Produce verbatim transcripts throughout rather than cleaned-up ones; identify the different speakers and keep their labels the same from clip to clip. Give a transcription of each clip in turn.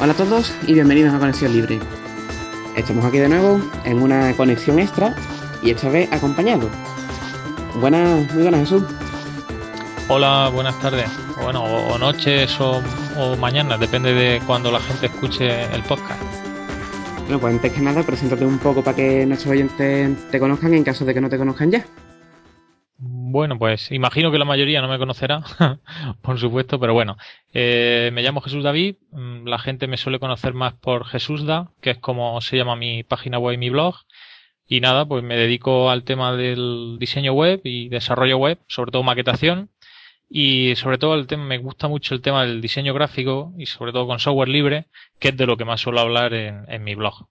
Speaker 1: Hola a todos y bienvenidos a Conexión Libre. Estamos aquí de nuevo en una conexión extra y esta vez acompañado. Buenas, muy buenas, Jesús.
Speaker 2: Hola, buenas tardes. Bueno, o, o noches o, o mañanas, depende de cuando la gente escuche el podcast.
Speaker 1: Bueno, pues antes que nada, preséntate un poco para que nuestros oyentes te conozcan en caso de que no te conozcan ya.
Speaker 2: Bueno, pues imagino que la mayoría no me conocerá, por supuesto, pero bueno, eh, me llamo Jesús David. mm, La gente me suele conocer más por Jesúsda, que es como se llama mi página web y mi blog. Y nada, pues me dedico al tema del diseño web y desarrollo web, sobre todo maquetación. Y sobre todo el tema, me gusta mucho el tema del diseño gráfico y sobre todo con software libre, que es de lo que más suelo hablar en, en mi blog.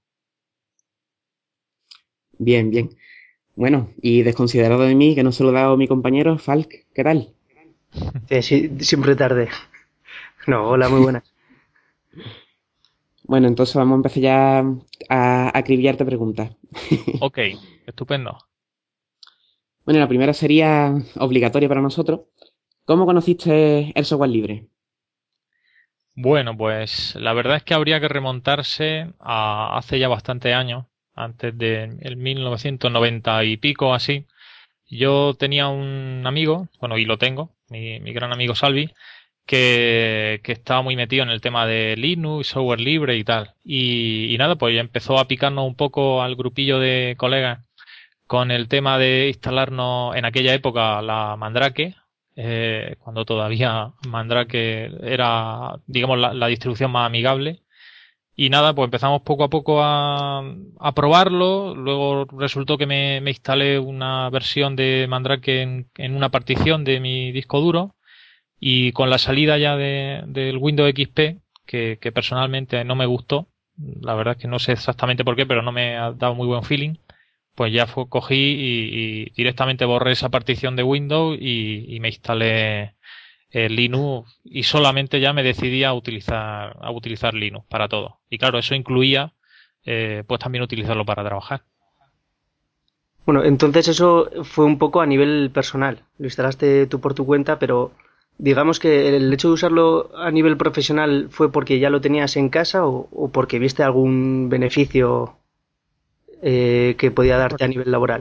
Speaker 1: Bien, bien. Bueno, y desconsiderado de mí, que no se lo he dado a mi compañero, Falk, ¿qué tal?
Speaker 3: Sí, sí, siempre tarde. No, hola, muy buenas.
Speaker 1: Bueno, entonces vamos a empezar ya a acribillarte preguntas.
Speaker 2: Ok, estupendo.
Speaker 1: Bueno, la primera sería obligatoria para nosotros. ¿Cómo conociste el software libre?
Speaker 2: Bueno, pues la verdad es que habría que remontarse a hace ya bastante años, antes de el mil novecientos noventa y pico así. Yo tenía un amigo, bueno, y lo tengo, mi, mi gran amigo Salvi, que, que estaba muy metido en el tema de Linux, software libre y tal. Y, y nada, pues ya empezó a picarnos un poco al grupillo de colegas con el tema de instalarnos en aquella época la Mandrake, eh, cuando todavía Mandrake era, digamos, la, la distribución más amigable. Y nada, pues empezamos poco a poco a, a probarlo. Luego resultó que me, me instalé una versión de Mandrake en, en una partición de mi disco duro. Y con la salida ya de, del Windows X P, que, que personalmente no me gustó, la verdad es que no sé exactamente por qué, pero no me ha dado muy buen feeling, pues ya fue, cogí y, y directamente borré esa partición de Windows y, y me instalé el Linux y solamente ya me decidí a utilizar, a utilizar Linux para todo. Y claro, eso incluía eh, pues también utilizarlo para trabajar.
Speaker 3: Bueno, entonces eso fue un poco a nivel personal. Lo instalaste tú por tu cuenta, pero digamos que el hecho de usarlo a nivel profesional fue porque ya lo tenías en casa o, o porque viste algún beneficio eh, que podía darte a nivel laboral.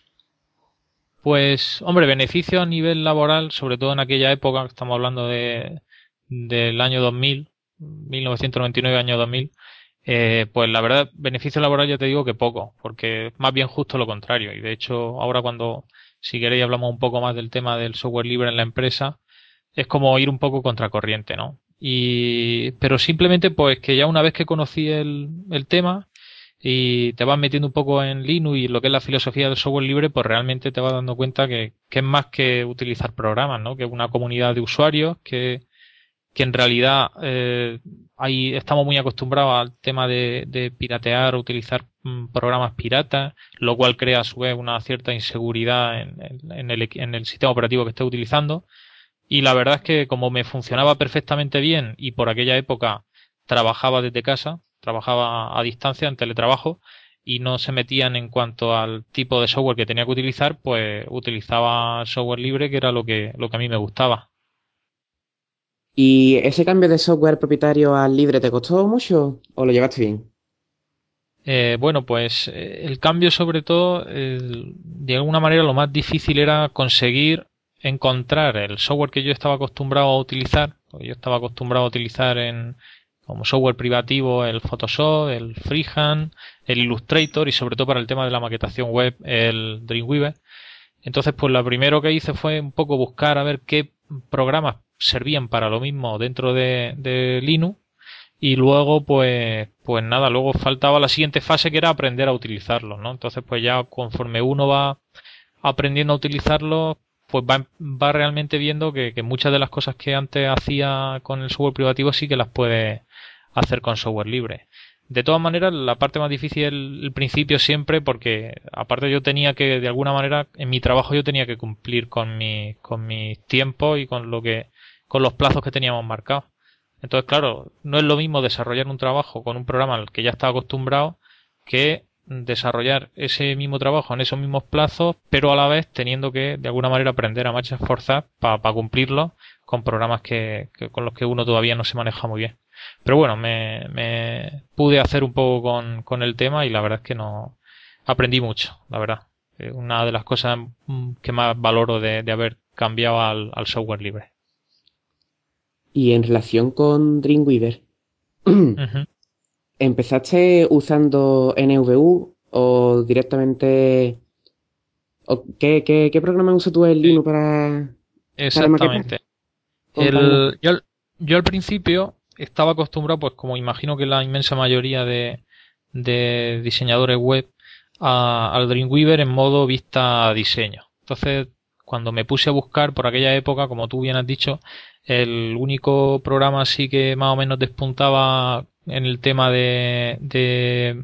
Speaker 2: Pues, hombre, beneficio a nivel laboral, sobre todo en aquella época, estamos hablando de, del año dos mil, mil novecientos noventa y nueve, año dos mil, eh, pues la verdad, beneficio laboral ya te digo que poco, porque más bien justo lo contrario. Y de hecho, ahora cuando, si queréis, hablamos un poco más del tema del software libre en la empresa, es como ir un poco contracorriente, ¿no? Y, pero simplemente pues que ya una vez que conocí el, el tema y te vas metiendo un poco en Linux y lo que es la filosofía del software libre, pues realmente te vas dando cuenta que, que es más que utilizar programas, ¿no? Que es una comunidad de usuarios que, que en realidad eh, ahí estamos muy acostumbrados al tema de, de piratear o utilizar mm, programas piratas, lo cual crea a su vez una cierta inseguridad en, en, en el, en el sistema operativo que estés utilizando. Y la verdad es que como me funcionaba perfectamente bien y por aquella época trabajaba desde casa, trabajaba a distancia en teletrabajo y no se metían en cuanto al tipo de software que tenía que utilizar, pues utilizaba software libre, que era lo que, lo que a mí me gustaba.
Speaker 1: ¿Y ese cambio de software propietario al libre te costó mucho o lo llevaste bien?
Speaker 2: Eh, bueno, pues eh, el cambio sobre todo, el- de alguna manera lo más difícil era conseguir encontrar el software que yo estaba acostumbrado a utilizar. Porque yo estaba acostumbrado a utilizar en como software privativo el Photoshop, el Freehand, el Illustrator y sobre todo para el tema de la maquetación web el Dreamweaver. Entonces, pues lo primero que hice fue un poco buscar a ver qué programas servían para lo mismo dentro de, de Linux y luego, pues, pues nada, luego faltaba la siguiente fase que era aprender a utilizarlos, ¿no? Entonces, pues ya conforme uno va aprendiendo a utilizarlos, pues va, va realmente viendo que, que muchas de las cosas que antes hacía con el software privativo sí que las puede hacer con software libre. De todas maneras, la parte más difícil es el, el principio siempre, porque aparte yo tenía que, de alguna manera, en mi trabajo yo tenía que cumplir con mi, con mis tiempos y con lo que, con los plazos que teníamos marcados. Entonces, claro, no es lo mismo desarrollar un trabajo con un programa al que ya estaba acostumbrado que desarrollar ese mismo trabajo en esos mismos plazos, pero a la vez teniendo que de alguna manera aprender a marchas forzadas para pa cumplirlo con programas que, que con los que uno todavía no se maneja muy bien. Pero bueno, me, me pude hacer un poco con, con el tema y la verdad es que no aprendí mucho, la verdad. Eh, una de las cosas que más valoro de, de haber cambiado al, al software libre.
Speaker 1: Y en relación con Dreamweaver,
Speaker 2: Uh-huh.
Speaker 1: ¿empezaste usando N V U o directamente... o qué, qué, qué programa usas tú en
Speaker 2: Sí,
Speaker 1: Linux para, para maquetar
Speaker 2: exactamente.
Speaker 1: con páginas
Speaker 2: El,
Speaker 1: web?
Speaker 2: yo, al- yo al principio estaba acostumbrado, pues como imagino que la inmensa mayoría de, de diseñadores web, a- al Dreamweaver en modo vista diseño. Entonces, cuando me puse a buscar por aquella época, como tú bien has dicho, el único programa así que más o menos despuntaba en el tema de, de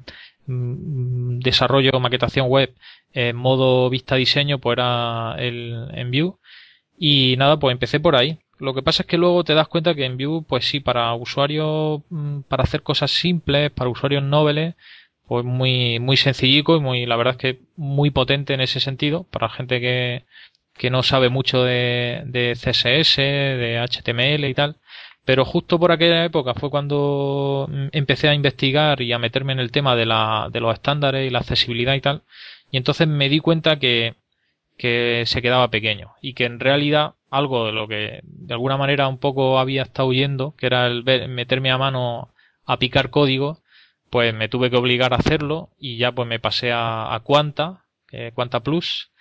Speaker 2: mm, desarrollo o maquetación web en modo vista diseño, pues era el Enview. Y nada, pues empecé por ahí. Lo que pasa es que luego te das cuenta que en Vue, pues sí, para usuarios, mm, para hacer cosas simples, para usuarios noveles, pues muy, muy sencillico y muy, la verdad es que muy potente en ese sentido, para gente que, que no sabe mucho de, de C S S, de H T M L y tal. Pero justo por aquella época fue cuando mm, empecé a investigar y a meterme en el tema de la, de los estándares y la accesibilidad y tal. Y entonces me di cuenta que, que se quedaba pequeño y que en realidad algo de lo que de alguna manera un poco había estado huyendo, que era el ver- meterme a mano a picar código, pues me tuve que obligar a hacerlo y ya pues me pasé a, a Quanta, eh, Quanta Plus,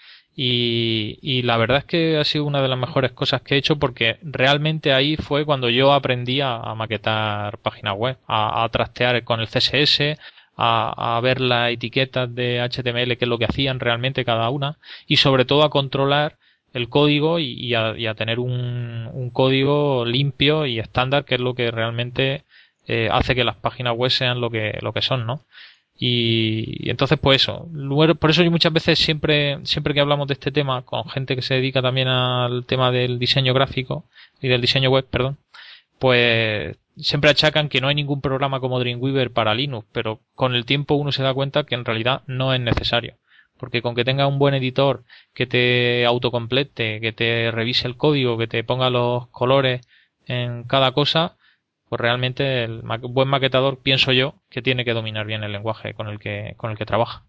Speaker 2: y, y la verdad es que ha sido una de las mejores cosas que he hecho porque realmente ahí fue cuando yo aprendí a, a maquetar páginas web, a, a trastear con el C S S, a, a ver las etiquetas de H T M L, qué es lo que hacían realmente cada una, y sobre todo a controlar el código y, y, a, y a, tener un, un, código limpio y estándar, que es lo que realmente eh, hace que las páginas web sean lo que, lo que son, ¿no? Y, y entonces, pues eso. Luego, por eso yo muchas veces siempre, siempre que hablamos de este tema con gente que se dedica también al tema del diseño gráfico y del diseño web, perdón, pues siempre achacan que no hay ningún programa como Dreamweaver para Linux, pero con el tiempo uno se da cuenta que en realidad no es necesario. Porque con que tenga un buen editor que te autocomplete, que te revise el código, que te ponga los colores en cada cosa, pues realmente el ma- buen maquetador, pienso yo, que tiene que dominar bien el lenguaje con el que, con el que trabaja.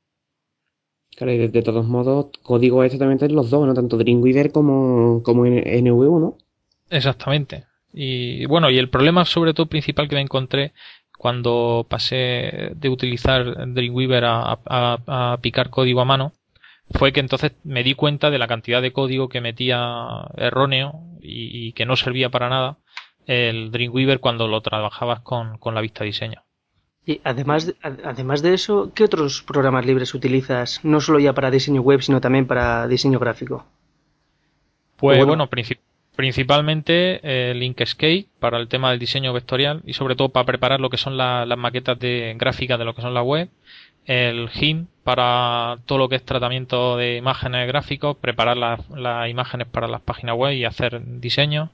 Speaker 1: Claro, y de, de todos modos, código es exactamente en los dos, ¿no? Tanto Dreamweaver como, como en N V U, ¿no?
Speaker 2: Exactamente. Y bueno, y el problema sobre todo principal que me encontré cuando pasé de utilizar Dreamweaver a, a- a picar código a mano fue que entonces me di cuenta de la cantidad de código que metía erróneo y, y que no servía para nada el Dreamweaver cuando lo trabajabas con, con la vista diseño.
Speaker 3: Y además de, además de eso, ¿qué otros programas libres utilizas? No solo ya para diseño web, sino también para diseño gráfico. O
Speaker 2: Pues
Speaker 3: bueno,
Speaker 2: bueno, princip- principalmente el Inkscape para el tema del diseño vectorial y sobre todo para preparar lo que son la- las maquetas de gráficas de lo que son las web. El G I M para todo lo que es tratamiento de imágenes gráficos, preparar las, las imágenes para las páginas web y hacer diseño.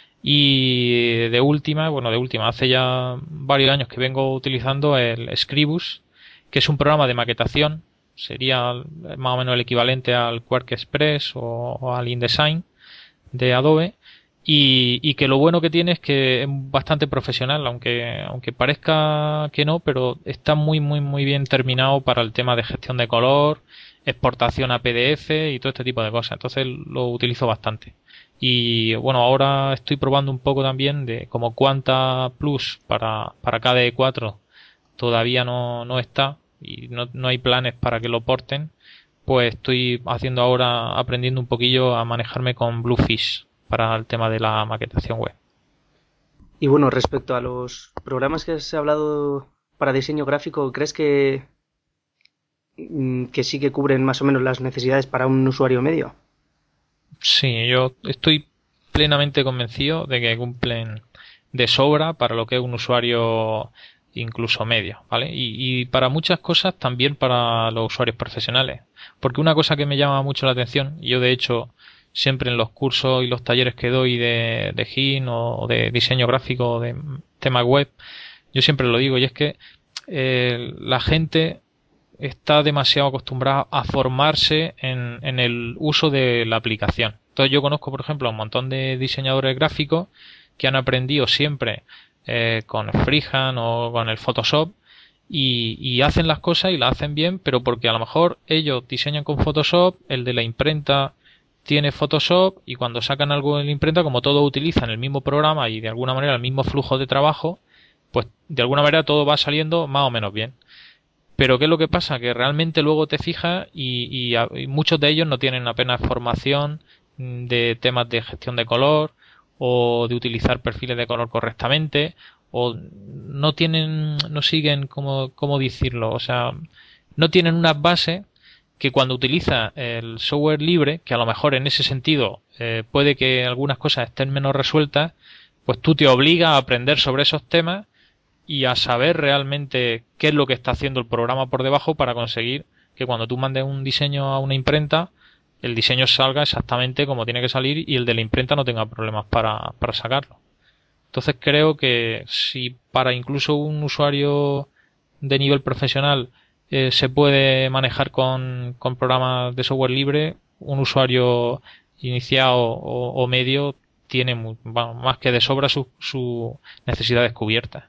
Speaker 2: Y de última, bueno, de última, hace ya varios años que vengo utilizando el Scribus, que es un programa de maquetación, sería más o menos el equivalente al Quark Express o, o al InDesign de Adobe, y, y que lo bueno que tiene es que es bastante profesional, aunque, aunque parezca que no, pero está muy muy muy bien terminado para el tema de gestión de color, exportación a P D F y todo este tipo de cosas. Entonces lo utilizo bastante. Y bueno, ahora estoy probando un poco también de como Quanta Plus para, para K D E cuatro todavía no, no está y no, no hay planes para que lo porten, pues estoy haciendo ahora, aprendiendo un poquillo a manejarme con Bluefish para el tema de la maquetación web.
Speaker 3: y bueno, respecto a los programas que has hablado para diseño gráfico, ¿crees que, mm, que sí que cubren más o menos las necesidades para un usuario medio?
Speaker 2: Sí, yo estoy plenamente convencido de que cumplen de sobra para lo que es un usuario incluso medio, ¿vale? Y, y para muchas cosas también para los usuarios profesionales. Porque una cosa que me llama mucho la atención, y yo de hecho siempre en los cursos y los talleres que doy de, de G I N o de diseño gráfico o de temas web, yo siempre lo digo, y es que eh, la gente está demasiado acostumbrado a formarse en, en el uso de la aplicación. Entonces yo conozco, por ejemplo, a un montón de diseñadores gráficos que han aprendido siempre eh, con Freehand o con el Photoshop y, y hacen las cosas y las hacen bien, pero porque a lo mejor ellos diseñan con Photoshop, el de la imprenta tiene Photoshop y cuando sacan algo en la imprenta, como todos utilizan el mismo programa y de alguna manera el mismo flujo de trabajo, pues de alguna manera todo va saliendo más o menos bien. Pero ¿qué es lo que pasa? Que realmente luego te fijas y, y, y muchos de ellos no tienen apenas formación de temas de gestión de color o de utilizar perfiles de color correctamente o no tienen, no siguen, como, cómo decirlo, o sea, no tienen unas bases que cuando utiliza el software libre, que a lo mejor en ese sentido eh, puede que algunas cosas estén menos resueltas, pues tú te obligas a aprender sobre esos temas y a saber realmente qué es lo que está haciendo el programa por debajo para conseguir que cuando tú mandes un diseño a una imprenta, el diseño salga exactamente como tiene que salir y el de la imprenta no tenga problemas para, para sacarlo. Entonces creo que si para incluso un usuario de nivel profesional eh, se puede manejar con, con programas de software libre, un usuario iniciado o, o medio tiene muy, bueno, más que de sobra sus su necesidades cubiertas.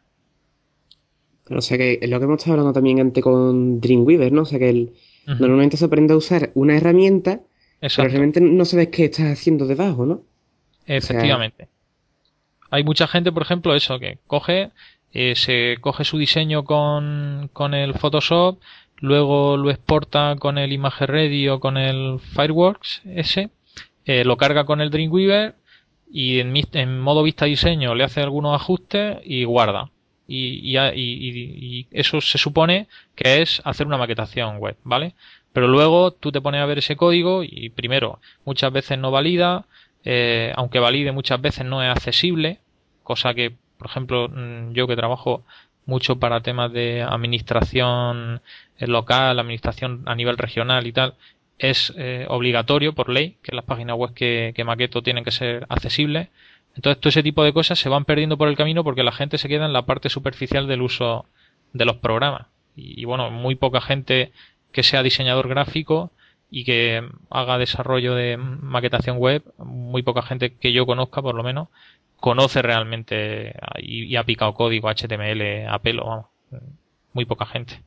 Speaker 1: O sea que es lo que hemos estado hablando también antes con Dreamweaver, ¿no? O sea que el,
Speaker 2: Uh-huh.
Speaker 1: normalmente se aprende a usar una herramienta, pero
Speaker 2: Exacto,
Speaker 1: realmente no sabes qué estás haciendo debajo, ¿no? O sea,
Speaker 2: efectivamente. Hay mucha gente, por ejemplo, eso, que coge, eh, se coge su diseño con, con el Photoshop, luego lo exporta con el ImageReady o con el Fireworks ese, eh, lo carga con el Dreamweaver y en, en modo vista diseño le hace algunos ajustes y guarda. Y, y, y, y eso se supone que es hacer una maquetación web, ¿vale? Pero luego tú te pones a ver ese código y primero, muchas veces no valida, eh, aunque valide muchas veces no es accesible, cosa que, por ejemplo, yo que trabajo mucho para temas de administración local, administración a nivel regional y tal, es eh, obligatorio por ley que las páginas web que, que maqueto tienen que ser accesibles. Entonces todo ese tipo de cosas se van perdiendo por el camino porque la gente se queda en la parte superficial del uso de los programas. Y, y bueno, muy poca gente que sea diseñador gráfico y que haga desarrollo de maquetación web, muy poca gente que yo conozca por lo menos, conoce realmente y, y ha picado código H T M L a pelo, vamos. Muy poca gente.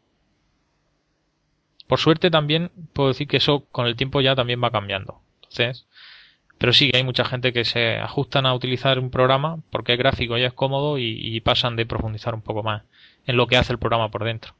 Speaker 2: Por suerte también puedo decir que eso con el tiempo ya también va cambiando. Entonces, pero sí que hay mucha gente que se ajustan a utilizar un programa porque es gráfico y es cómodo y, y pasan de profundizar un poco más en lo que hace el programa por dentro.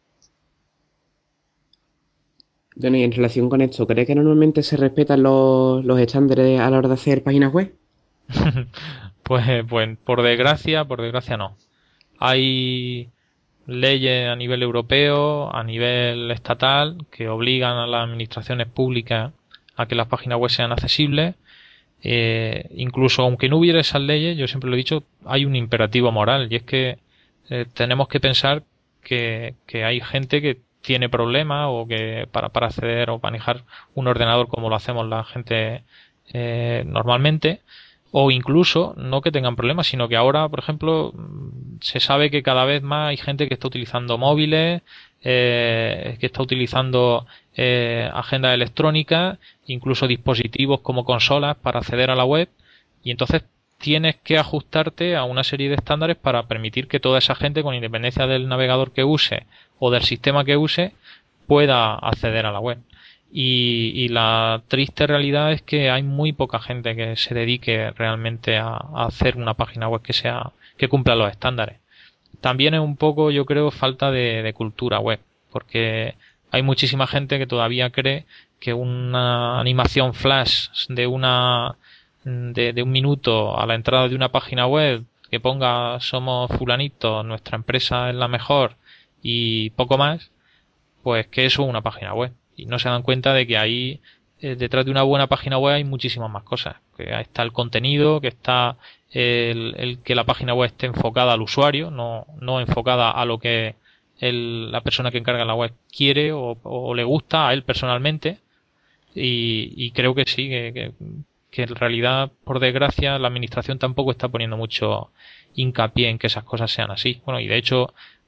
Speaker 1: bueno, y en relación con esto, ¿crees que normalmente se respetan los, los estándares a la hora de hacer páginas web?
Speaker 2: pues, pues por desgracia, por desgracia no. Hay leyes a nivel europeo, a nivel estatal, que obligan a las administraciones públicas a que las páginas web sean accesibles. Eh, incluso aunque no hubiera esas leyes, yo siempre lo he dicho, hay un imperativo moral y es que eh, tenemos que pensar que, que hay gente que tiene problemas o que para, para acceder o manejar un ordenador como lo hacemos la gente eh, normalmente, o incluso no que tengan problemas, sino que ahora, por ejemplo, se sabe que cada vez más hay gente que está utilizando móviles, eh, que está utilizando eh, agendas electrónicas, incluso dispositivos como consolas para acceder a la web, y entonces tienes que ajustarte a una serie de estándares para permitir que toda esa gente, con independencia del navegador que use o del sistema que use, pueda acceder a la web. Y, y la triste realidad es que hay muy poca gente que se dedique realmente a, a hacer una página web que sea que cumpla los estándares. También es un poco, yo creo, falta de, de cultura web, porque hay muchísima gente que todavía cree que una animación flash de una de, de un minuto a la entrada de una página web que ponga somos fulanito, nuestra empresa es la mejor y poco más, pues que eso es una página web. Y no se dan cuenta de que ahí eh, detrás de una buena página web hay muchísimas más cosas. Que ahí está el contenido, que está el, el que la página web esté enfocada al usuario, no, no enfocada a lo que el, la persona que encarga la web quiere o, o le gusta a él personalmente. Y, y creo que sí, que, que, que en realidad, por desgracia, la administración tampoco está poniendo mucho hincapié en que esas cosas sean así. Bueno, y de hecho,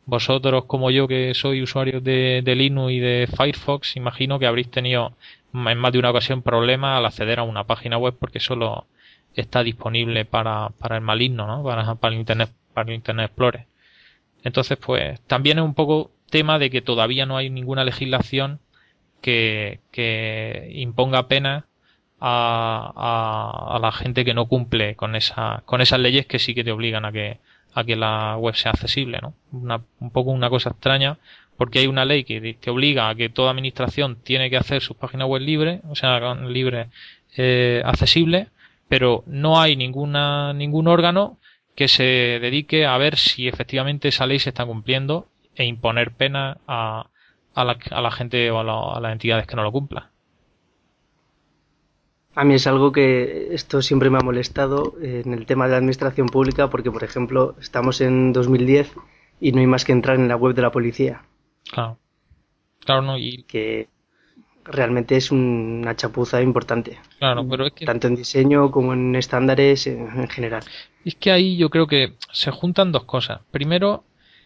Speaker 2: vosotros como yo que soy usuarios de, de Linux y de Firefox, imagino que habréis tenido en más de una ocasión problemas al acceder a una página web porque solo está disponible para, para el maligno, ¿no? Para, para el Internet, para el Internet Explorer. Entonces, pues, también es un poco tema de que todavía no hay ninguna legislación que, que imponga penas a, a, a la gente que no cumple con esa, con esas leyes que sí que te obligan a que, a que la web sea accesible, ¿no? Una, un poco una cosa extraña, porque hay una ley que, que obliga a que toda administración tiene que hacer sus páginas web libres, o sea, libres, eh, accesibles, pero no hay ninguna, ningún órgano que se dedique a ver si efectivamente esa ley se está cumpliendo e imponer penas a, a, la, a la gente o a, la, a las entidades que no lo cumplan.
Speaker 3: A mí es algo que esto siempre me ha molestado en el tema de la administración pública porque, por ejemplo, estamos en dos mil diez y no hay más que entrar en la web de la policía.
Speaker 2: Claro. Claro, no, y...
Speaker 3: Que realmente es una chapuza importante.
Speaker 2: Claro, pero es que...
Speaker 3: Tanto en diseño como en estándares en, en general.
Speaker 2: Es que ahí yo creo que se juntan dos cosas. Primero,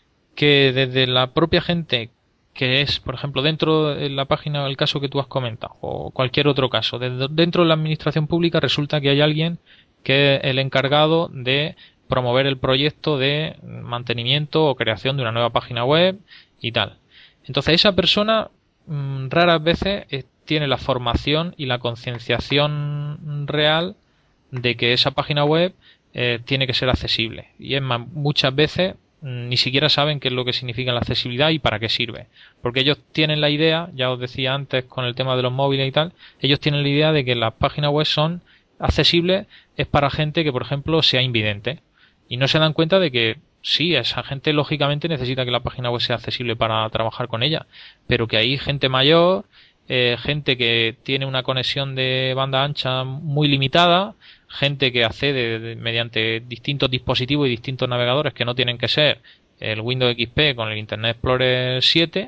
Speaker 2: que desde la propia gente que es, por ejemplo, dentro de la página, el caso que tú has comentado, o cualquier otro caso, desde, dentro de la administración pública resulta que hay alguien que es el encargado de promover el proyecto de mantenimiento o creación de una nueva página web y tal. Entonces esa persona mmm, raras veces eh, tiene la formación y la concienciación real de que esa página web eh, tiene que ser accesible. Y es más, muchas veces ni siquiera saben qué es lo que significa la accesibilidad y para qué sirve. Porque ellos tienen la idea, ya os decía antes con el tema de los móviles y tal, ellos tienen la idea de que las páginas web son accesibles, es para gente que, por ejemplo, sea invidente. Y no se dan cuenta de que sí, esa gente lógicamente necesita que la página web sea accesible para trabajar con ella, pero que hay gente mayor, eh, gente que tiene una conexión de banda ancha muy limitada, gente que accede de, mediante distintos dispositivos y distintos navegadores que no tienen que ser el Windows X P con el Internet Explorer siete,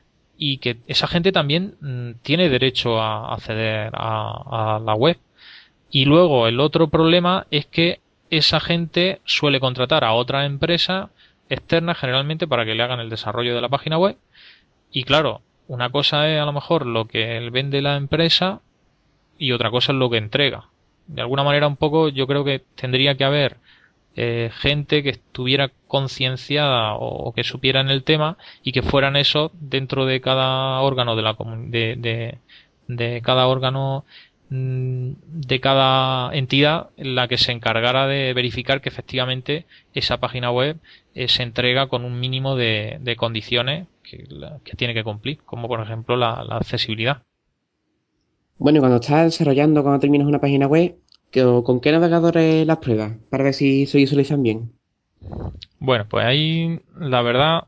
Speaker 2: y que esa gente también mmm, tiene derecho a acceder a, a la web. Y luego el otro problema es que esa gente suele contratar a otra empresa externa generalmente para que le hagan el desarrollo de la página web. Y claro, una cosa es a lo mejor lo que vende la empresa y otra cosa es lo que entrega. De alguna manera un poco yo creo que tendría que haber eh, gente que estuviera concienciada o, o que supieran el tema y que fueran eso dentro de cada órgano de la de, de, de cada órgano de cada entidad la que se encargara de verificar que efectivamente esa página web eh, se entrega con un mínimo de, de condiciones que, la, que tiene que cumplir, como por ejemplo la, la accesibilidad.
Speaker 1: Bueno, y cuando estás desarrollando, cuando terminas una página web, ¿con qué navegadores las pruebas? Para ver si se visualizan bien.
Speaker 2: Bueno, pues ahí la verdad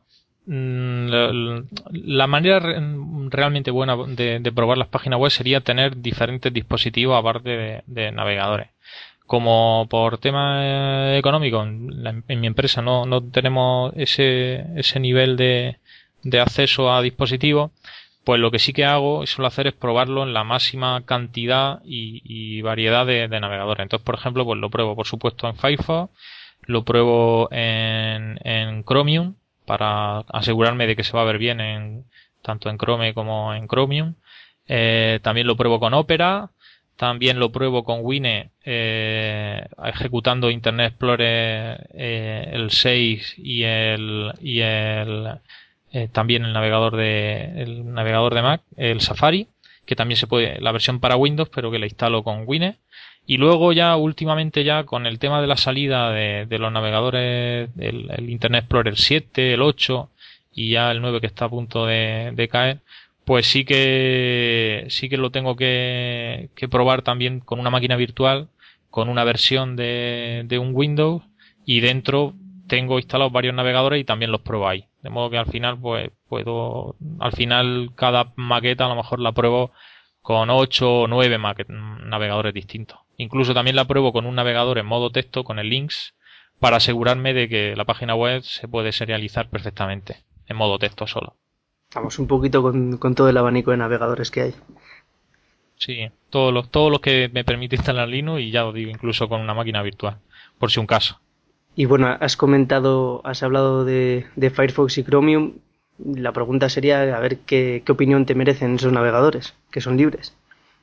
Speaker 2: La, la manera realmente buena de, de probar las páginas web sería tener diferentes dispositivos aparte de, de navegadores. Como por tema económico, en, la, en mi empresa no, no tenemos ese, ese nivel de, de acceso a dispositivos, pues lo que sí que hago y suelo hacer es probarlo en la máxima cantidad y, y variedad de, de navegadores. Entonces, por ejemplo, pues lo pruebo por supuesto en Firefox, lo pruebo en, en Chromium, para asegurarme de que se va a ver bien en tanto en Chrome como en Chromium. Eh, también lo pruebo con Opera, también lo pruebo con Wine eh, ejecutando Internet Explorer eh, el seis y el y el eh, también el navegador de el navegador de Mac, el Safari, que también se puede la versión para Windows, pero que la instalo con Wine. Y luego ya últimamente ya con el tema de la salida de, de los navegadores, el, el Internet Explorer siete, el ocho y ya el nueve que está a punto de, de caer, pues sí que sí que lo tengo que, que probar también con una máquina virtual, con una versión de, de un Windows, y dentro tengo instalados varios navegadores y también los pruebo ahí. De modo que al final pues puedo, al final cada maqueta a lo mejor la pruebo con ocho o nueve navegadores distintos. Incluso también la pruebo con un navegador en modo texto, con el Lynx, para asegurarme de que la página web se puede serializar perfectamente, en modo texto solo.
Speaker 3: Vamos un poquito con, con todo el abanico de navegadores que hay.
Speaker 2: Sí, todos los, todos los que me permite instalar Linux, y ya os digo, incluso con una máquina virtual, por si un caso.
Speaker 3: Y bueno, has comentado, has hablado de, de Firefox y Chromium. La pregunta sería a ver qué, qué opinión te merecen esos navegadores, que son libres.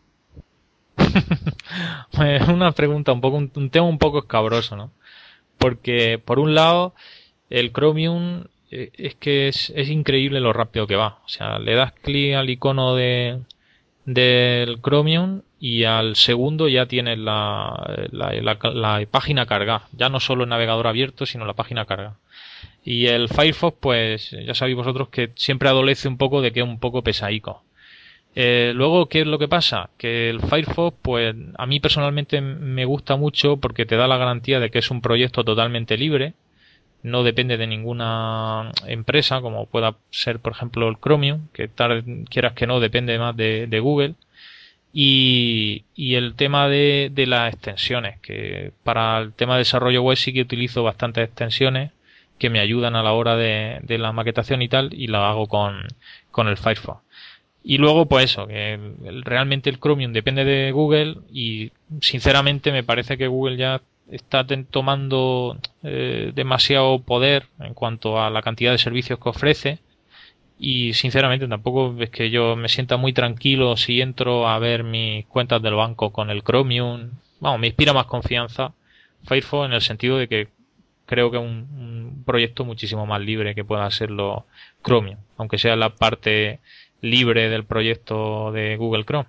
Speaker 2: Es una pregunta un poco, un, un tema un poco escabroso, ¿no? Porque por un lado el Chromium eh, es que es, es increíble lo rápido que va. O sea, le das clic al icono de del Chromium y al segundo ya tienes la, la, la, la página cargada. Ya no solo el navegador abierto, sino la página cargada. Y el Firefox, pues ya sabéis vosotros que siempre adolece un poco de que es un poco pesaico. Eh, luego, ¿qué es lo que pasa? Que el Firefox, pues a mí personalmente me gusta mucho porque te da la garantía de que es un proyecto totalmente libre, no depende de ninguna empresa, como pueda ser, por ejemplo, el Chromium, que tal, quieras que no, depende más de, de Google. Y, y el tema de, de las extensiones, que para el tema de desarrollo web sí que utilizo bastantes extensiones que me ayudan a la hora de, de la maquetación y tal, y la hago con, con el Firefox. Y luego, pues eso, que el- realmente el Chromium depende de Google y sinceramente me parece que Google ya está ten- tomando eh, demasiado poder en cuanto a la cantidad de servicios que ofrece y sinceramente tampoco es que yo me sienta muy tranquilo si entro a ver mis cuentas del banco con el Chromium. Vamos, me inspira más confianza Firefox en el sentido de que creo que es un, un proyecto muchísimo más libre que pueda serlo Chromium, aunque sea la parte libre del proyecto de Google Chrome.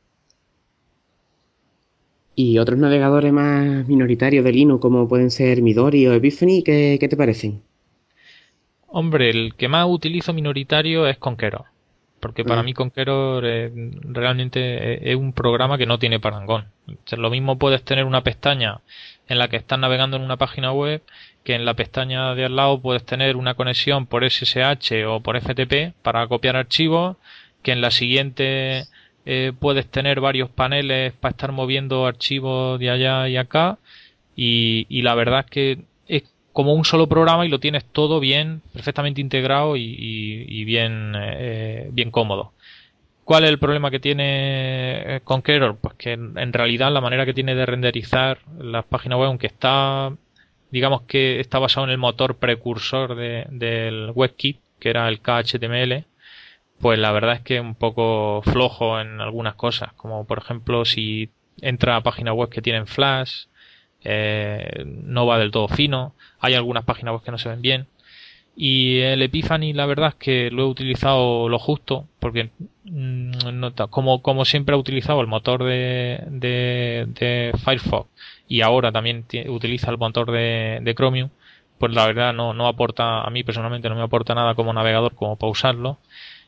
Speaker 1: Y otros navegadores más minoritarios de Linux, como pueden ser Midori o Epiphany, ¿qué, qué te parecen?
Speaker 2: Hombre, el que más utilizo minoritario es Conqueror, porque para
Speaker 1: Ah,
Speaker 2: mí Conqueror eh, realmente es es un programa que no tiene parangón. O sea, lo mismo puedes tener una pestaña en la que estás navegando en una página web que en la pestaña de al lado puedes tener una conexión por S S H o por F T P para copiar archivos, que en la siguiente eh, puedes tener varios paneles para estar moviendo archivos de allá y acá y, y la verdad es que es como un solo programa y lo tienes todo bien, perfectamente integrado y, y- y bien, eh, bien cómodo. ¿Cuál es el problema que tiene eh, Conqueror? Pues que en, en realidad la manera que tiene de renderizar las páginas web, aunque está, digamos que está basado en el motor precursor de- del WebKit, que era el K H T M L, pues la verdad es que es un poco flojo en algunas cosas, como por ejemplo si entra a páginas web que tienen Flash, eh, no va del todo fino, hay algunas páginas web que no se ven bien. Y el Epiphany la verdad es que lo he utilizado lo justo, porque mm, no como, como siempre he utilizado el motor de, de, de Firefox y ahora también utiliza el motor de, de Chromium, pues la verdad no, no aporta, a mí personalmente no me aporta nada como navegador como para usarlo.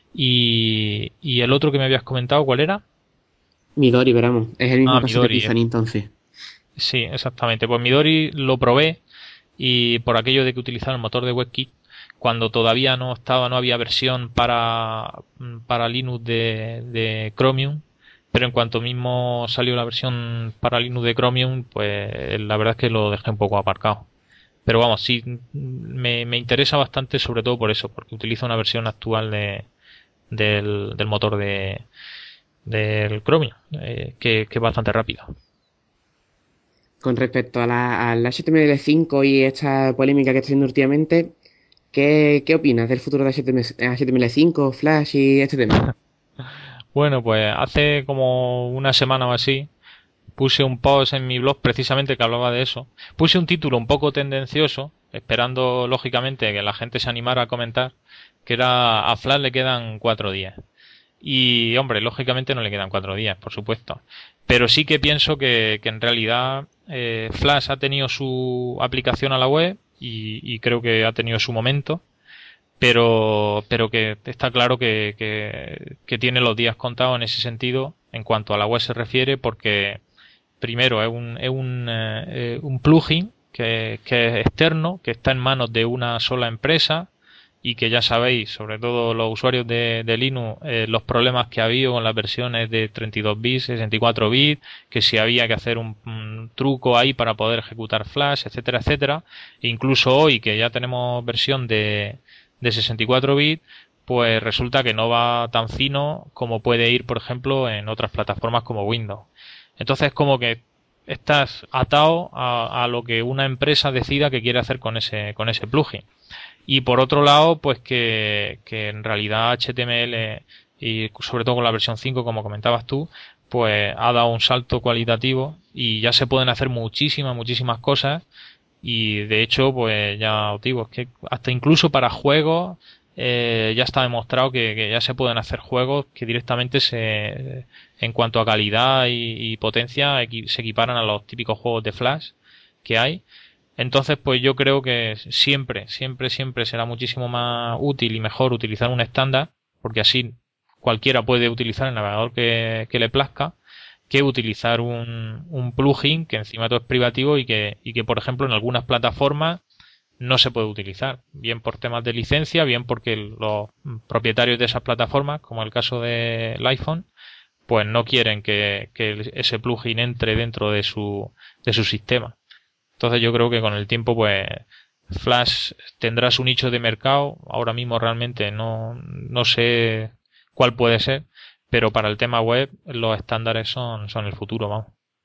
Speaker 2: Y, y el otro que me habías comentado, ¿cuál era?
Speaker 1: Midori, veramos. Es el mismo
Speaker 2: Ah,
Speaker 1: caso que
Speaker 2: Midori.
Speaker 1: Epiphany entonces.
Speaker 2: Sí, exactamente. Pues Midori lo probé y por aquello de que utilizaba el motor de WebKit, cuando todavía no estaba, no había versión para, para Linux de, de Chromium, pero en cuanto mismo salió la versión para Linux de Chromium, pues la verdad es que lo dejé un poco aparcado. Pero vamos, sí, me, me interesa bastante sobre todo por eso, porque utiliza una versión actual de, del, del motor de, del Chromium, eh, que, que es bastante rápido.
Speaker 1: Con respecto a la, al H T M L cinco y esta polémica que está haciendo últimamente, ¿qué, qué opinas del futuro de H T M L, H T M L cinco, Flash y este tema?
Speaker 2: Bueno, pues hace como una semana o así puse un post en mi blog precisamente que hablaba de eso. Puse un título un poco tendencioso, esperando lógicamente que la gente se animara a comentar, que era a Flash le quedan cuatro días. Y hombre, lógicamente no le quedan cuatro días, por supuesto. Pero sí que pienso que, que en realidad eh, Flash ha tenido su aplicación a la web y, y creo que ha tenido su momento pero, pero que está claro que, que, que tiene los días contados en ese sentido en cuanto a la web se refiere, porque primero es un, es un, eh, eh, un plugin que, que es externo, que está en manos de una sola empresa y que ya sabéis, sobre todo los usuarios de, de Linux, eh, los problemas que ha habido con las versiones de treinta y dos bits, sesenta y cuatro bits, que si había que hacer un, un truco ahí para poder ejecutar Flash, etcétera, etcétera. E incluso hoy que ya tenemos versión de, de sesenta y cuatro bits, pues resulta que no va tan fino como puede ir, por ejemplo, en otras plataformas como Windows. Entonces, como que estás atado a, a lo que una empresa decida que quiere hacer con ese, con ese plugin. Y por otro lado, pues que, que en realidad H T M L y sobre todo con la versión cinco, como comentabas tú, pues ha dado un salto cualitativo y ya se pueden hacer muchísimas, muchísimas cosas. Y de hecho, pues ya os digo, es que hasta incluso para juegos eh, ya está demostrado que, que ya se pueden hacer juegos que directamente se, en cuanto a calidad y, y potencia equi- se equiparan a los típicos juegos de Flash que hay. Entonces, pues yo creo que siempre, siempre, siempre será muchísimo más útil y mejor utilizar un estándar, porque así cualquiera puede utilizar el navegador que, que le plazca, que utilizar un, un plugin que encima todo es privativo y que, y que, por ejemplo, en algunas plataformas no se puede utilizar, bien por temas de licencia, bien porque los propietarios de esas plataformas, como el caso del iPhone, pues no quieren que, que ese plugin entre dentro de su, de su sistema. Entonces yo creo que con el tiempo, pues, Flash tendrá su nicho de mercado. Ahora mismo realmente no, no sé cuál puede ser, pero para el tema web los estándares son, son el futuro, vamos.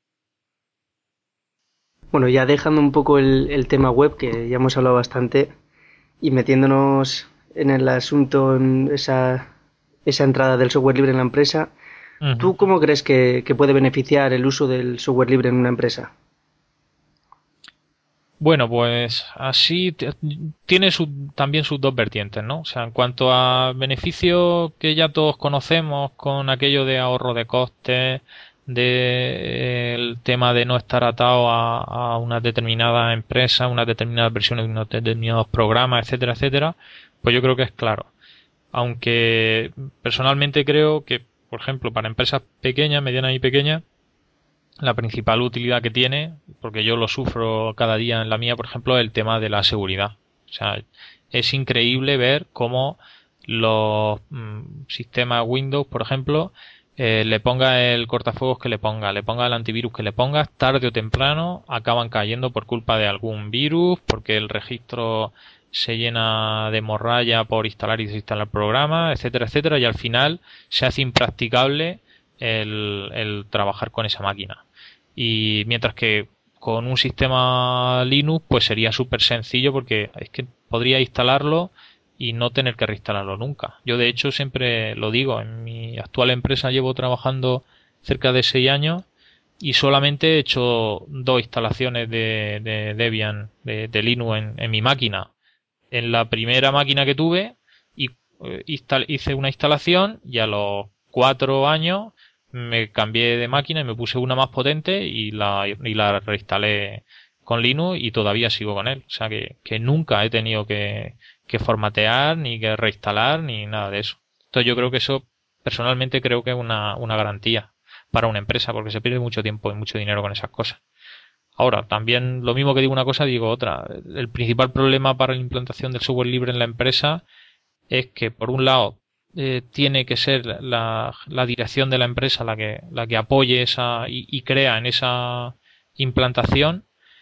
Speaker 3: Bueno, ya dejando un poco el, el tema web, que ya hemos hablado bastante, y metiéndonos en el asunto, en esa, esa entrada del software libre en la empresa,
Speaker 2: Ujú.
Speaker 3: ¿tú cómo crees que, que puede beneficiar el uso del software libre en una empresa?
Speaker 2: Bueno, pues así t- tiene su- también sus dos vertientes, ¿no? O sea, en cuanto a beneficios que ya todos conocemos con aquello de ahorro de costes, de el tema de no estar atado a, a una determinada empresa, unas determinadas versiones de unos determinados programas, etcétera, etcétera, pues yo creo que es claro. Aunque personalmente creo que, por ejemplo, para empresas pequeñas, medianas y pequeñas, la principal utilidad que tiene, porque yo lo sufro cada día en la mía, por ejemplo, es el tema de la seguridad. O sea, es increíble ver cómo los mm, sistemas Windows, por ejemplo, eh, le ponga el cortafuegos que le ponga, le ponga el antivirus que le ponga, tarde o temprano acaban cayendo por culpa de algún virus, porque el registro se llena de morralla por instalar y desinstalar programas, etcétera, etcétera, y al final se hace impracticable el, el trabajar con esa máquina. Y mientras que con un sistema Linux pues sería súper sencillo porque es que podría instalarlo y no tener que reinstalarlo nunca. Yo de hecho siempre lo digo, en mi actual empresa llevo trabajando cerca de seis años y solamente he hecho dos instalaciones de, de Debian, de, de Linux en, en mi máquina. En la primera máquina que tuve y eh, instal- hice una instalación y a los cuatro años me cambié de máquina y me puse una más potente y la, y la reinstalé con Linux y todavía sigo con él. O sea que, que nunca he tenido que, que formatear ni que reinstalar ni nada de eso. Entonces yo creo que eso personalmente creo que es una, una garantía para una empresa porque se pierde mucho tiempo y mucho dinero con esas cosas. Ahora, también lo mismo que digo una cosa, digo otra. El principal problema para la implantación del software libre en la empresa es que, por un lado, eh, tiene que ser la, la dirección de la empresa la que, la que apoye esa y, y crea en esa implantación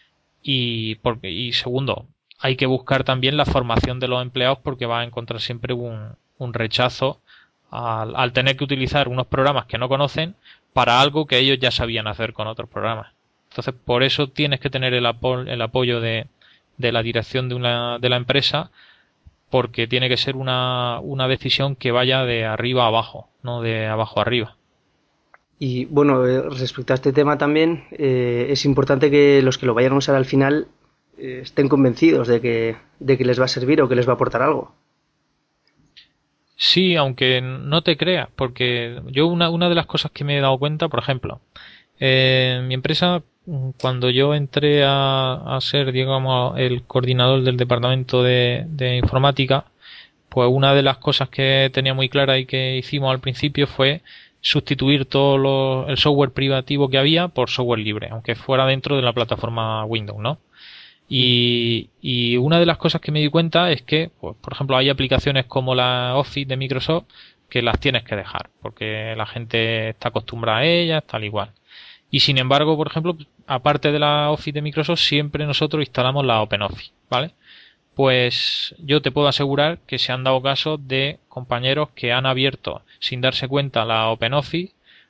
Speaker 2: y, porque, y segundo, hay que buscar también la formación de los empleados porque va a encontrar siempre un, un rechazo al, al tener que utilizar unos programas que no conocen para algo que ellos ya sabían hacer con otros programas. Entonces, por eso tienes que tener el, apo el apoyo de, de la dirección de, una, de la empresa porque tiene que ser una, una decisión que vaya de arriba a abajo, no de abajo a arriba.
Speaker 3: Y bueno, eh, respecto a este tema también, eh, es importante que los que lo vayan a usar al final eh, estén convencidos de que, de que les va a servir o que les va a aportar algo.
Speaker 2: Sí, aunque no te creas, porque yo una, una de las cosas que me he dado cuenta, por ejemplo, eh, en mi empresa, mm, cuando yo entré a, a ser, digamos, el coordinador del departamento de, de informática, pues una de las cosas que tenía muy clara y que hicimos al principio fue sustituir todo lo- el software privativo que había por software libre, aunque fuera dentro de la plataforma Windows, ¿no? Y, y una de las cosas que me di cuenta es que, pues, por ejemplo, hay aplicaciones como la Office de Microsoft que las tienes que dejar, porque la gente está acostumbrada a ellas, tal igual. Y sin embargo, por ejemplo, aparte de la Office de Microsoft, siempre nosotros instalamos la OpenOffice, ¿vale? Pues yo te puedo asegurar que se han dado casos de compañeros que han abierto sin darse cuenta la OpenOffice,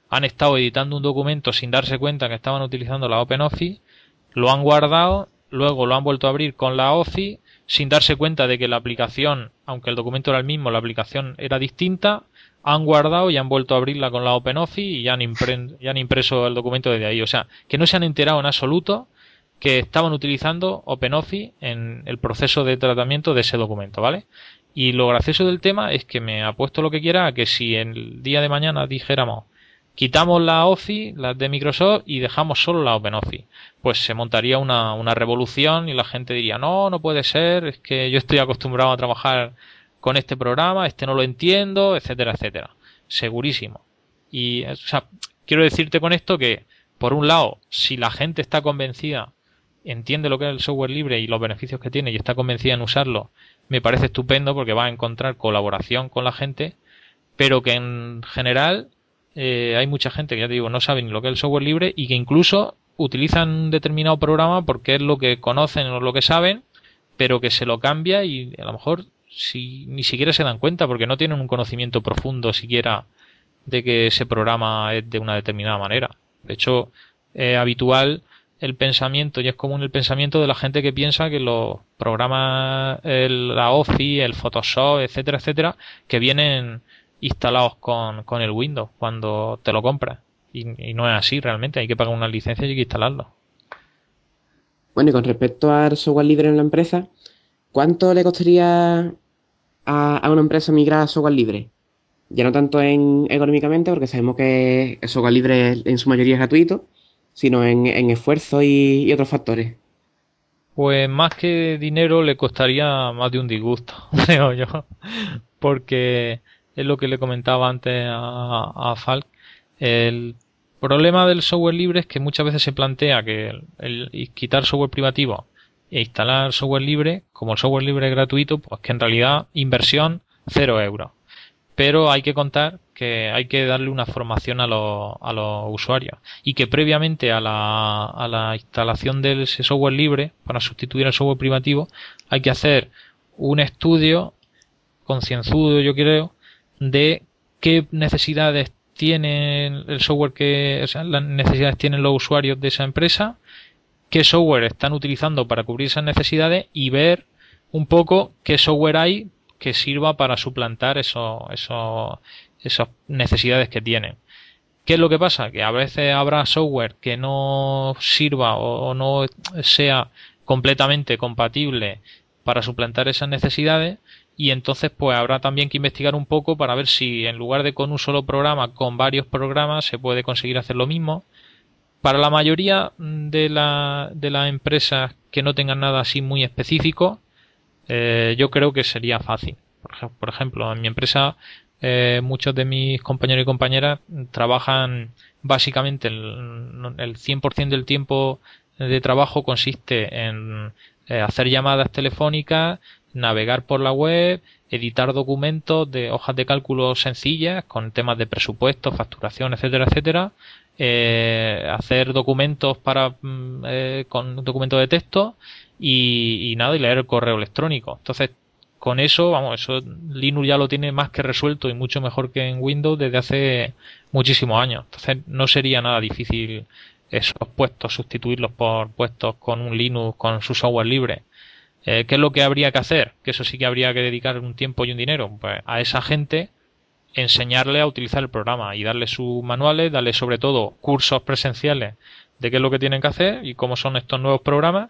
Speaker 2: han estado editando un documento sin darse cuenta que estaban utilizando la OpenOffice, lo han guardado, luego lo han vuelto a abrir con la Office sin darse cuenta de que la aplicación, aunque el documento era el mismo, la aplicación era distinta, han guardado y han vuelto a abrirla con la OpenOffice y ya han, impre- ya han impreso el documento desde ahí. O sea, que no se han enterado en absoluto que estaban utilizando OpenOffice en el proceso de tratamiento de ese documento, ¿vale? Y lo gracioso del tema es que me apuesto lo que quiera a que si en el día de mañana dijéramos quitamos la Office, las de Microsoft, y dejamos solo la OpenOffice, pues se montaría una, una revolución y la gente diría, no, no puede ser, es que yo estoy acostumbrado a trabajar con este programa, este no lo entiendo, etcétera, etcétera. Segurísimo. Y, o sea, quiero decirte con esto que, por un lado, si la gente está convencida, entiende lo que es el software libre y los beneficios que tiene y está convencida en usarlo, me parece estupendo porque va a encontrar colaboración con la gente, pero que en general eh, hay mucha gente que, ya te digo, no sabe ni lo que es el software libre y que incluso utilizan un determinado programa porque es lo que conocen o lo que saben, pero que se lo cambia y a lo mejor si, ni siquiera se dan cuenta porque no tienen un conocimiento profundo siquiera de que ese programa es de una determinada manera. De hecho, es habitual el pensamiento y es común el pensamiento de la gente que piensa que los programas, el, la Office, el Photoshop, etcétera, etcétera, que vienen instalados con, con el Windows cuando te lo compras. Y, y no es así realmente, hay que pagar una licencia y hay que instalarlo.
Speaker 1: Bueno, y con respecto al software libre en la empresa, ¿cuánto le costaría a, a una empresa migrar a software libre? Ya no tanto en económicamente, porque sabemos que el software libre en su mayoría es gratuito, sino en, en esfuerzo y, y otros factores.
Speaker 2: Pues más que dinero le costaría más de un disgusto, creo yo. Porque es lo que le comentaba antes a, a Falk. El problema del software libre es que muchas veces se plantea que el, el quitar software privativo e instalar software libre, como el software libre es gratuito, pues que en realidad inversión cero euros. Pero hay que contar que hay que darle una formación a los, a los usuarios y que previamente a la, a la instalación de ese software libre para sustituir el software privativo hay que hacer un estudio concienzudo, yo creo, de qué necesidades tiene el software que, o sea, las necesidades tienen los usuarios de esa empresa, qué software están utilizando para cubrir esas necesidades y ver un poco qué software hay que sirva para suplantar eso, eso, esas necesidades que tienen. ¿Qué es lo que pasa? Que a veces habrá software que no sirva o, o no sea completamente compatible para suplantar esas necesidades y entonces pues habrá también que investigar un poco para ver si en lugar de con un solo programa, con varios programas se puede conseguir hacer lo mismo. Para la mayoría de, la, de las empresas que no tengan nada así muy específico, eh, yo creo que sería fácil. Por, por ejemplo, en mi empresa eh, muchos de mis compañeros y compañeras trabajan básicamente el, el cien por ciento del tiempo de trabajo consiste en eh, hacer llamadas telefónicas, navegar por la web, editar documentos de hojas de cálculo sencillas con temas de presupuesto, facturación, etcétera, etcétera, eh, hacer documentos para mm, eh, con documentos de texto y, y nada, y leer el correo electrónico. Entonces, con eso, vamos, eso Linux ya lo tiene más que resuelto y mucho mejor que en Windows desde hace muchísimos años. Entonces, no sería nada difícil esos puestos, sustituirlos por puestos con un Linux, con su software libre. Eh, ¿Qué es lo que habría que hacer? Que eso sí que habría que dedicar un tiempo y un dinero. Pues a esa gente enseñarle a utilizar el programa y darle sus manuales, darle sobre todo cursos presenciales de qué es lo que tienen que hacer y cómo son estos nuevos programas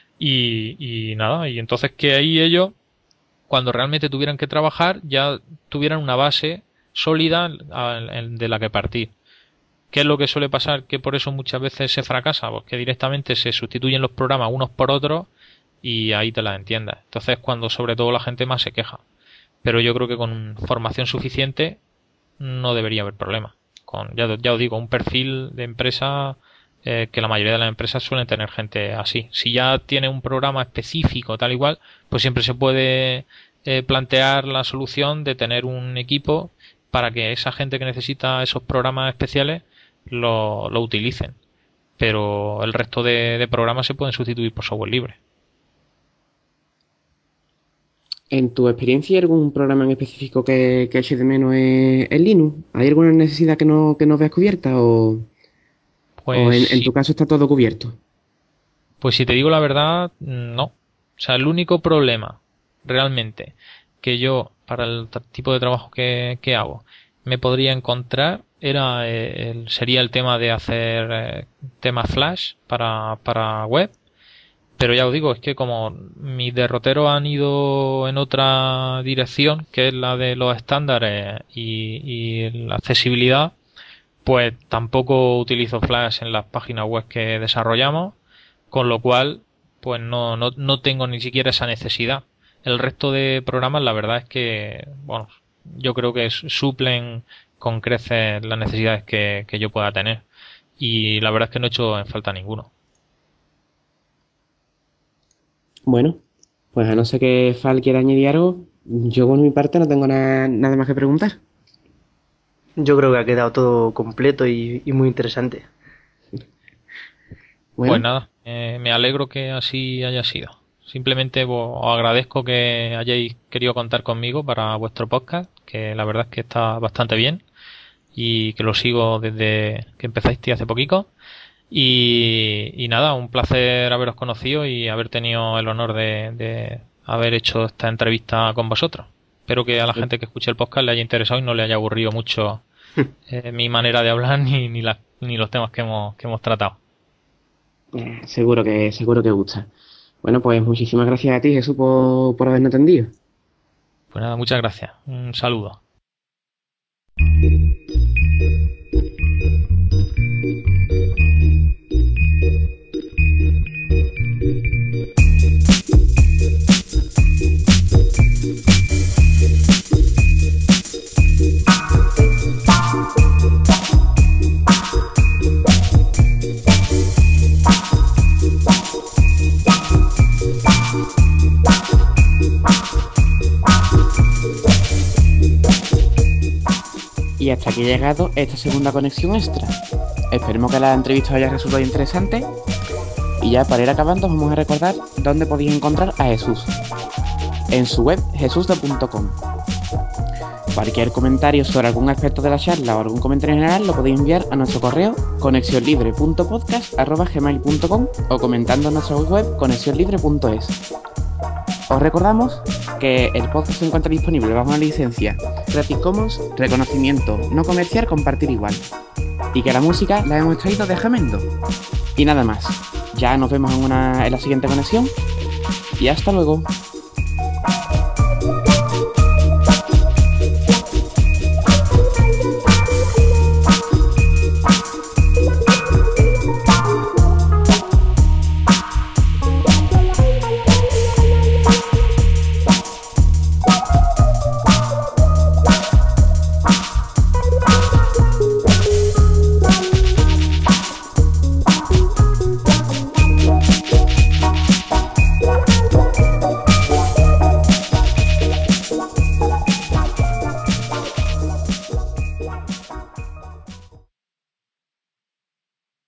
Speaker 2: y, y nada, y entonces que ahí ellos, cuando realmente tuvieran que trabajar, ya tuvieran una base sólida de la que partir. ¿Qué es lo que suele pasar? Que por eso muchas veces se fracasa, porque directamente se sustituyen los programas unos por otros y ahí te las entiendes. Entonces cuando sobre todo la gente más se queja. Pero yo creo que con formación suficiente no debería haber problema. Con, ya, ya os digo, un perfil de empresa eh, que la mayoría de las empresas suelen tener gente así. Si ya tiene un programa específico, tal igual, pues siempre se puede eh, plantear la solución de tener un equipo para que esa gente que necesita esos programas especiales lo, lo utilicen. Pero el resto de, de programas se pueden sustituir por software libre.
Speaker 1: En tu experiencia, ¿hay algún programa en específico que, que eches de menos en, en Linux? ¿Hay alguna necesidad que no, que no veas cubierta o, o
Speaker 2: Pues
Speaker 1: en, en
Speaker 2: sí,
Speaker 1: tu caso está todo cubierto?
Speaker 2: pues si te digo la verdad, no. O sea, el único problema realmente que yo, para el t- tipo de trabajo que, que hago, me podría encontrar era eh, el, sería el tema de hacer eh, temas Flash para, para web. Pero ya os digo, es que como mis derroteros han ido en otra dirección, que es la de los estándares y, y la accesibilidad, pues tampoco utilizo Flash en las páginas web que desarrollamos, con lo cual pues no, no, no tengo ni siquiera esa necesidad. El resto de programas la verdad es que, bueno, yo creo que suplen con creces las necesidades que, que yo pueda tener. Y la verdad es que no he hecho en falta ninguno.
Speaker 1: Bueno, pues a no ser que Fal quiera añadir algo, yo por mi parte no tengo na- nada más que preguntar.
Speaker 3: Yo creo que ha quedado todo completo y, y muy interesante.
Speaker 2: Pues
Speaker 1: Bueno,
Speaker 2: nada, eh, me alegro que así haya sido. Simplemente vo- os agradezco que hayáis querido contar conmigo para vuestro podcast, que la verdad es que está bastante bien y que lo sigo desde que empezaste hace poquito. Y, y nada, un placer haberos conocido y haber tenido el honor de, de haber hecho esta entrevista con vosotros. Espero que a la gente que escuche el podcast le haya interesado y no le haya aburrido mucho eh, mi manera de hablar ni, ni, la- ni los temas que hemos, que hemos tratado.
Speaker 1: eh, seguro que, seguro que gusta. Bueno, pues muchísimas gracias a ti, Jesús, por, por habernos atendido.
Speaker 2: Pues nada, muchas gracias. Un saludo.
Speaker 1: Y hasta aquí ha llegado esta segunda conexión extra. Esperemos que la entrevista os haya resultado interesante. Y ya para ir acabando, os vamos a recordar dónde podéis encontrar a Jesús. En su web, jesusda punto com. Cualquier comentario sobre algún aspecto de la charla o algún comentario en general lo podéis enviar a nuestro correo conexiónlibre punto podcast arroba gmail punto com o comentando en nuestra web conexiónlibre punto es. Os recordamos que el podcast se encuentra disponible bajo una licencia Creative Commons, reconocimiento no comercial, compartir igual. Y que la música la hemos extraído de Jamendo. Y nada más. Ya nos vemos en, una, en la siguiente conexión. Y hasta luego.